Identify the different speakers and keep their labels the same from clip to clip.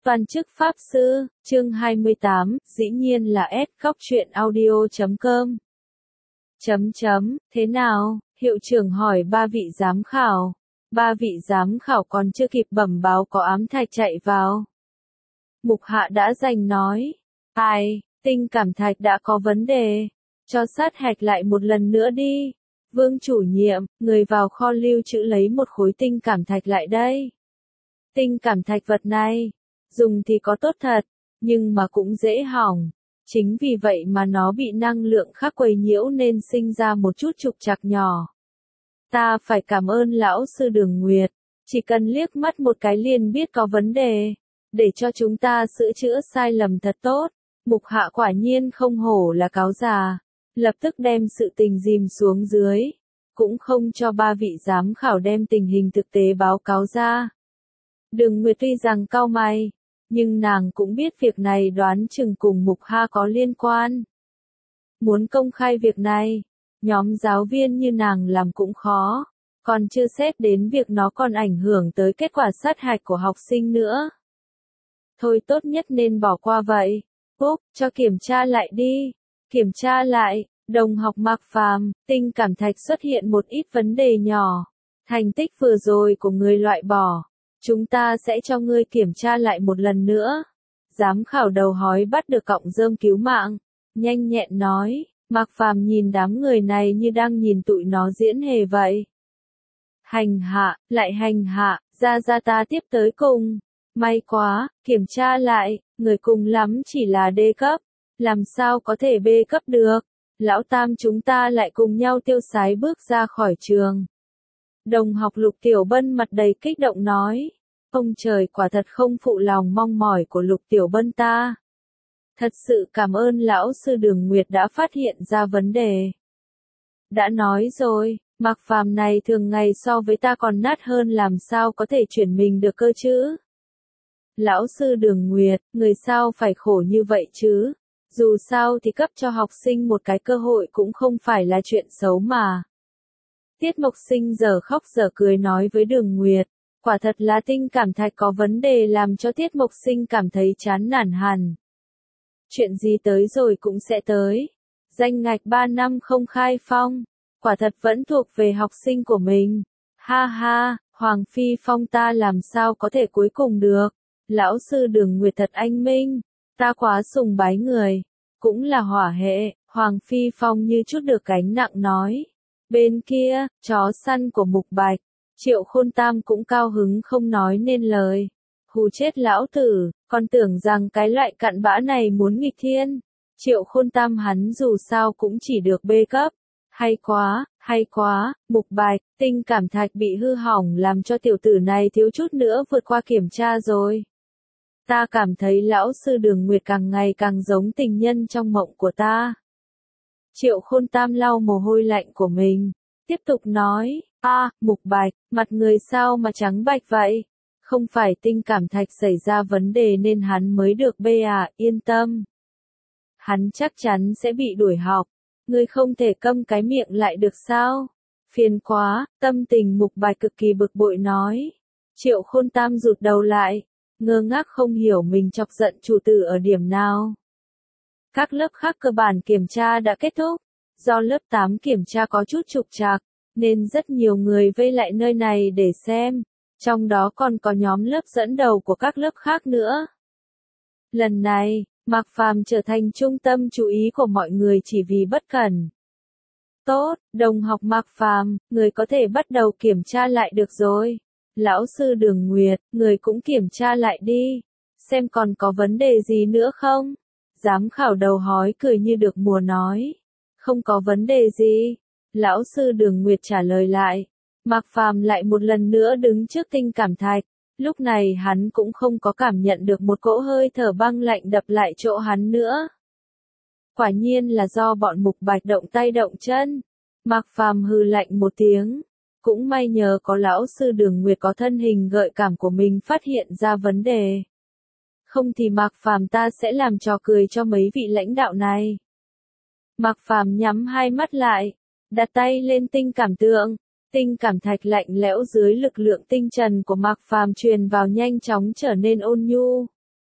Speaker 1: Toàn chức Pháp Sư, chương 28, dĩ nhiên là s-audio.com. Thế nào, hiệu trưởng hỏi ba vị giám khảo. Ba vị giám khảo còn chưa kịp bẩm báo có ám thạch chạy vào. Mục Hạ đã giành nói. Ai, tinh cảm thạch đã có vấn đề. Cho sát hạch lại một lần nữa đi. Vương chủ nhiệm, người vào kho lưu trữ lấy một khối tinh cảm thạch lại đây. Tinh cảm thạch vật này, dùng thì có tốt thật, nhưng mà cũng dễ hỏng. Chính vì vậy mà nó bị năng lượng khác quấy nhiễu nên sinh ra một chút trục trặc nhỏ. Ta phải cảm ơn lão sư Đường Nguyệt, chỉ cần liếc mắt một cái liền biết có vấn đề, để cho chúng ta sửa chữa sai lầm thật tốt. Mục Hạ quả nhiên không hổ là cáo già, lập tức đem sự tình dìm xuống dưới, cũng không cho ba vị giám khảo đem tình hình thực tế báo cáo ra. Đường Nguyệt tuy rằng cau mày, nhưng nàng cũng biết việc này đoán chừng cùng Mục Hạ có liên quan. Muốn công khai việc này, nhóm giáo viên như nàng làm cũng khó, còn chưa xét đến việc nó còn ảnh hưởng tới kết quả sát hạch của học sinh nữa. Thôi tốt nhất nên bỏ qua vậy. Úc, cho kiểm tra lại đi. Kiểm tra lại, đồng học Mạc Phàm, tinh cảm thạch xuất hiện một ít vấn đề nhỏ. Thành tích vừa rồi của người loại bỏ. Chúng ta sẽ cho ngươi kiểm tra lại một lần nữa. Giám khảo đầu hói bắt được cọng rơm cứu mạng. Nhanh nhẹn nói, Mạc Phàm nhìn đám người này như đang nhìn tụi nó diễn hề vậy. Hành hạ, lại hành hạ, ra ta tiếp tới cùng. May quá, kiểm tra lại, người cùng lắm chỉ là D cấp. Làm sao có thể B cấp được? Lão Tam chúng ta lại cùng nhau tiêu sái bước ra khỏi trường. Đồng học Lục Tiểu Bân mặt đầy kích động nói. Ông trời quả thật không phụ lòng mong mỏi của Lục Tiểu Bân ta. Thật sự cảm ơn lão sư Đường Nguyệt đã phát hiện ra vấn đề. Đã nói rồi, Mạc Phàm này thường ngày so với ta còn nát hơn, làm sao có thể chuyển mình được cơ chứ? Lão sư Đường Nguyệt, người sao phải khổ như vậy chứ? Dù sao thì cấp cho học sinh một cái cơ hội cũng không phải là chuyện xấu mà. Tiết Mộc Sinh giờ khóc giờ cười nói với Đường Nguyệt, quả thật là tinh cảm thạch có vấn đề làm cho Tiết Mộc Sinh cảm thấy chán nản hẳn. Chuyện gì tới rồi cũng sẽ tới. Danh ngạch 3 năm không khai phong, quả thật vẫn thuộc về học sinh của mình. Ha ha, Hoàng Phi Phong ta làm sao có thể cuối cùng được. Lão sư Đường Nguyệt thật anh minh, ta quá sùng bái người, cũng là hỏa hệ. Hoàng Phi Phong như chút được gánh nặng nói. Bên kia, chó săn của Mục Bạch, Triệu Khôn Tam cũng cao hứng không nói nên lời. Hù chết lão tử, còn tưởng rằng cái loại cặn bã này muốn nghịch thiên. Triệu Khôn Tam hắn dù sao cũng chỉ được B cấp. Hay quá, Mục Bạch, tinh cảm thạch bị hư hỏng làm cho tiểu tử này thiếu chút nữa vượt qua kiểm tra rồi. Ta cảm thấy lão sư Đường Nguyệt càng ngày càng giống tình nhân trong mộng của ta. Triệu Khôn Tam lau mồ hôi lạnh của mình, tiếp tục nói, Mục Bạch, mặt người sao mà trắng bạch vậy? Không phải tinh cảm thạch xảy ra vấn đề nên hắn mới được B à, yên tâm. Hắn chắc chắn sẽ bị đuổi học, ngươi không thể câm cái miệng lại được sao? Phiền quá, tâm tình Mục Bạch cực kỳ bực bội nói. Triệu Khôn Tam rụt đầu lại, ngơ ngác không hiểu mình chọc giận chủ tử ở điểm nào. Các lớp khác cơ bản kiểm tra đã kết thúc, do lớp 8 kiểm tra có chút trục trặc, nên rất nhiều người vây lại nơi này để xem, trong đó còn có nhóm lớp dẫn đầu của các lớp khác nữa. Lần này, Mạc Phàm trở thành trung tâm chú ý của mọi người chỉ vì bất cẩn. Tốt, đồng học Mạc Phàm, người có thể bắt đầu kiểm tra lại được rồi. Lão sư Đường Nguyệt, người cũng kiểm tra lại đi, xem còn có vấn đề gì nữa không? Giám khảo đầu hói cười như được mùa nói. Không có vấn đề gì. Lão sư Đường Nguyệt trả lời lại. Mạc Phàm lại một lần nữa đứng trước tinh cảm thạch. Lúc này hắn cũng không có cảm nhận được một cỗ hơi thở băng lạnh đập lại chỗ hắn nữa. Quả nhiên là do bọn Mục Bạch động tay động chân. Mạc Phàm hừ lạnh một tiếng. Cũng may nhờ có lão sư Đường Nguyệt có thân hình gợi cảm của mình phát hiện ra vấn đề. Không thì Mạc Phàm ta sẽ làm trò cười cho mấy vị lãnh đạo này. Mạc Phàm nhắm hai mắt lại, đặt tay lên tinh cảm tượng. Tinh cảm thạch lạnh lẽo dưới lực lượng tinh trần của Mạc Phàm truyền vào nhanh chóng trở nên ôn nhu.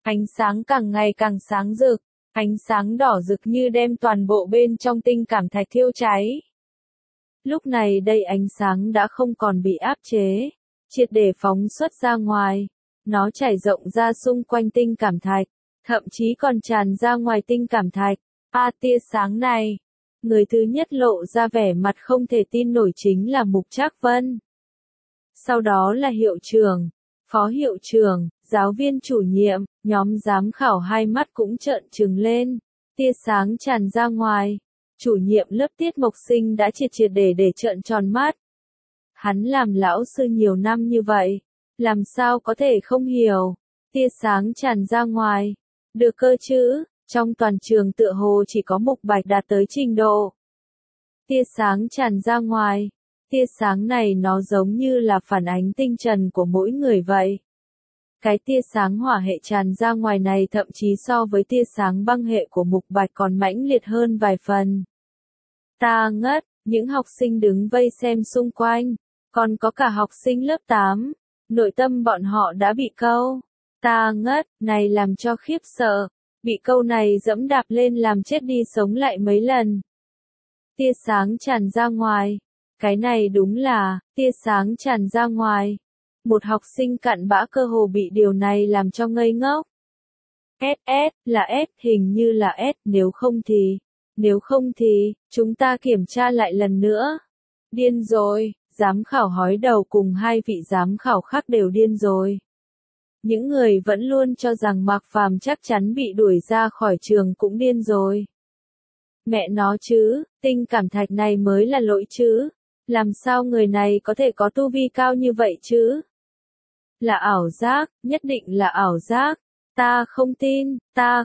Speaker 1: Ánh sáng càng ngày càng sáng rực, ánh sáng đỏ rực như đem toàn bộ bên trong tinh cảm thạch thiêu cháy. Lúc này đây ánh sáng đã không còn bị áp chế, triệt để phóng xuất ra ngoài. Nó trải rộng ra xung quanh tinh cảm thạch, thậm chí còn tràn ra ngoài tinh cảm thạch. Tia sáng này. Người thứ nhất lộ ra vẻ mặt không thể tin nổi chính là Mục Trác Vân. Sau đó là hiệu trưởng, phó hiệu trưởng, giáo viên chủ nhiệm, nhóm giám khảo hai mắt cũng trợn trừng lên. Tia sáng tràn ra ngoài. Chủ nhiệm lớp Tiết Mộc Sinh đã triệt để trợn tròn mắt. Hắn làm lão sư nhiều năm như vậy, làm sao có thể không hiểu. Tia sáng tràn ra ngoài. Được cơ chứ, trong toàn trường tựa hồ chỉ có Mục Bạch đạt tới trình độ. Tia sáng tràn ra ngoài. Tia sáng này nó giống như là phản ánh tinh trần của mỗi người vậy. Cái tia sáng hỏa hệ tràn ra ngoài này thậm chí so với tia sáng băng hệ của Mục Bạch còn mãnh liệt hơn vài phần. Ta ngất, những học sinh đứng vây xem xung quanh, còn có cả học sinh lớp 8, nội tâm bọn họ đã bị câu. Ta ngất, này làm cho khiếp sợ, bị câu này dẫm đạp lên làm chết đi sống lại mấy lần. Tia sáng tràn ra ngoài, cái này đúng là, tia sáng tràn ra ngoài. Một học sinh cặn bã cơ hồ bị điều này làm cho ngây ngốc. Là S, hình như là S, nếu không thì, chúng ta kiểm tra lại lần nữa. Điên rồi, giám khảo hói đầu cùng hai vị giám khảo khác đều điên rồi. Những người vẫn luôn cho rằng Mạc Phàm chắc chắn bị đuổi ra khỏi trường cũng điên rồi. Mẹ nó chứ, tinh cảm thạch này mới là lỗi chứ. Làm sao người này có thể có tu vi cao như vậy chứ? Là ảo giác, nhất định là ảo giác. Ta không tin.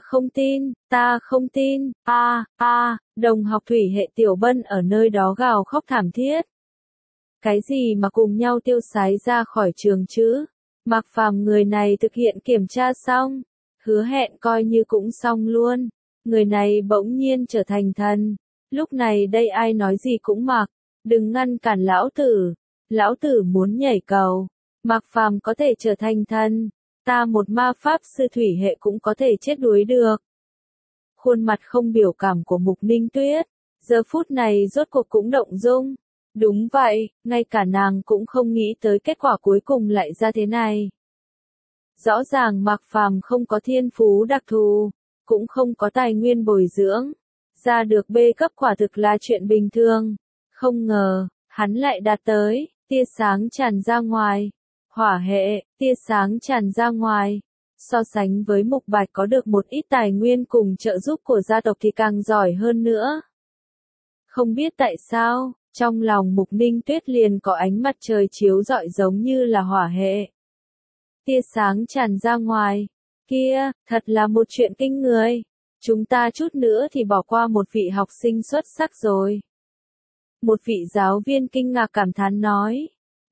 Speaker 1: Đồng học Thủy hệ Tiểu Bân ở nơi đó gào khóc thảm thiết. Cái gì mà cùng nhau tiêu sái ra khỏi trường chứ? Mạc Phàm người này thực hiện kiểm tra xong, hứa hẹn coi như cũng xong luôn. Người này bỗng nhiên trở thành thần. Lúc này đây ai nói gì cũng mặc, đừng ngăn cản lão tử. Lão tử muốn nhảy cầu. Mạc Phàm có thể trở thành thần, ta một ma pháp sư thủy hệ cũng có thể chết đuối được. Khuôn mặt không biểu cảm của Mục Ninh Tuyết, giờ phút này rốt cuộc cũng động dung. Đúng vậy, ngay cả nàng cũng không nghĩ tới kết quả cuối cùng lại ra thế này. Rõ ràng Mạc Phàm không có thiên phú đặc thù, cũng không có tài nguyên bồi dưỡng, ra được B cấp quả thực là chuyện bình thường. Không ngờ, hắn lại đạt tới, tia sáng tràn ra ngoài. Hỏa hệ, tia sáng tràn ra ngoài. So sánh với Mục Bạch có được một ít tài nguyên cùng trợ giúp của gia tộc thì càng giỏi hơn nữa. Không biết tại sao, trong lòng Mục Ninh Tuyết liền có ánh mặt trời chiếu rọi giống như là hỏa hệ. Tia sáng tràn ra ngoài. Kia, thật là một chuyện kinh người. Chúng ta chút nữa thì bỏ qua một vị học sinh xuất sắc rồi. Một vị giáo viên kinh ngạc cảm thán nói.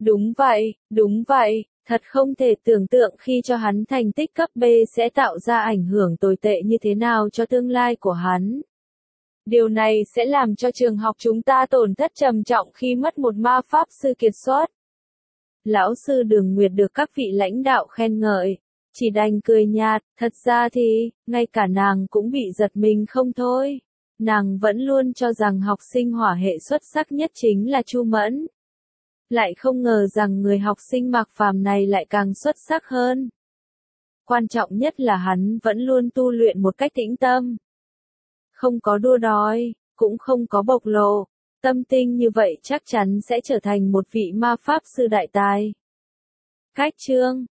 Speaker 1: Đúng vậy, thật không thể tưởng tượng khi cho hắn thành tích cấp B sẽ tạo ra ảnh hưởng tồi tệ như thế nào cho tương lai của hắn. Điều này sẽ làm cho trường học chúng ta tổn thất trầm trọng khi mất một ma pháp sư kiệt xuất. Lão sư Đường Nguyệt được các vị lãnh đạo khen ngợi, chỉ đành cười nhạt, thật ra thì, ngay cả nàng cũng bị giật mình không thôi. Nàng vẫn luôn cho rằng học sinh hỏa hệ xuất sắc nhất chính là Chu Mẫn. Lại không ngờ rằng người học sinh Mạc Phàm này lại càng xuất sắc hơn. Quan trọng nhất là hắn vẫn luôn tu luyện một cách tĩnh tâm. Không có đua đòi, cũng không có bộc lộ. Tâm tinh như vậy chắc chắn sẽ trở thành một vị ma pháp sư đại tài. Cách chương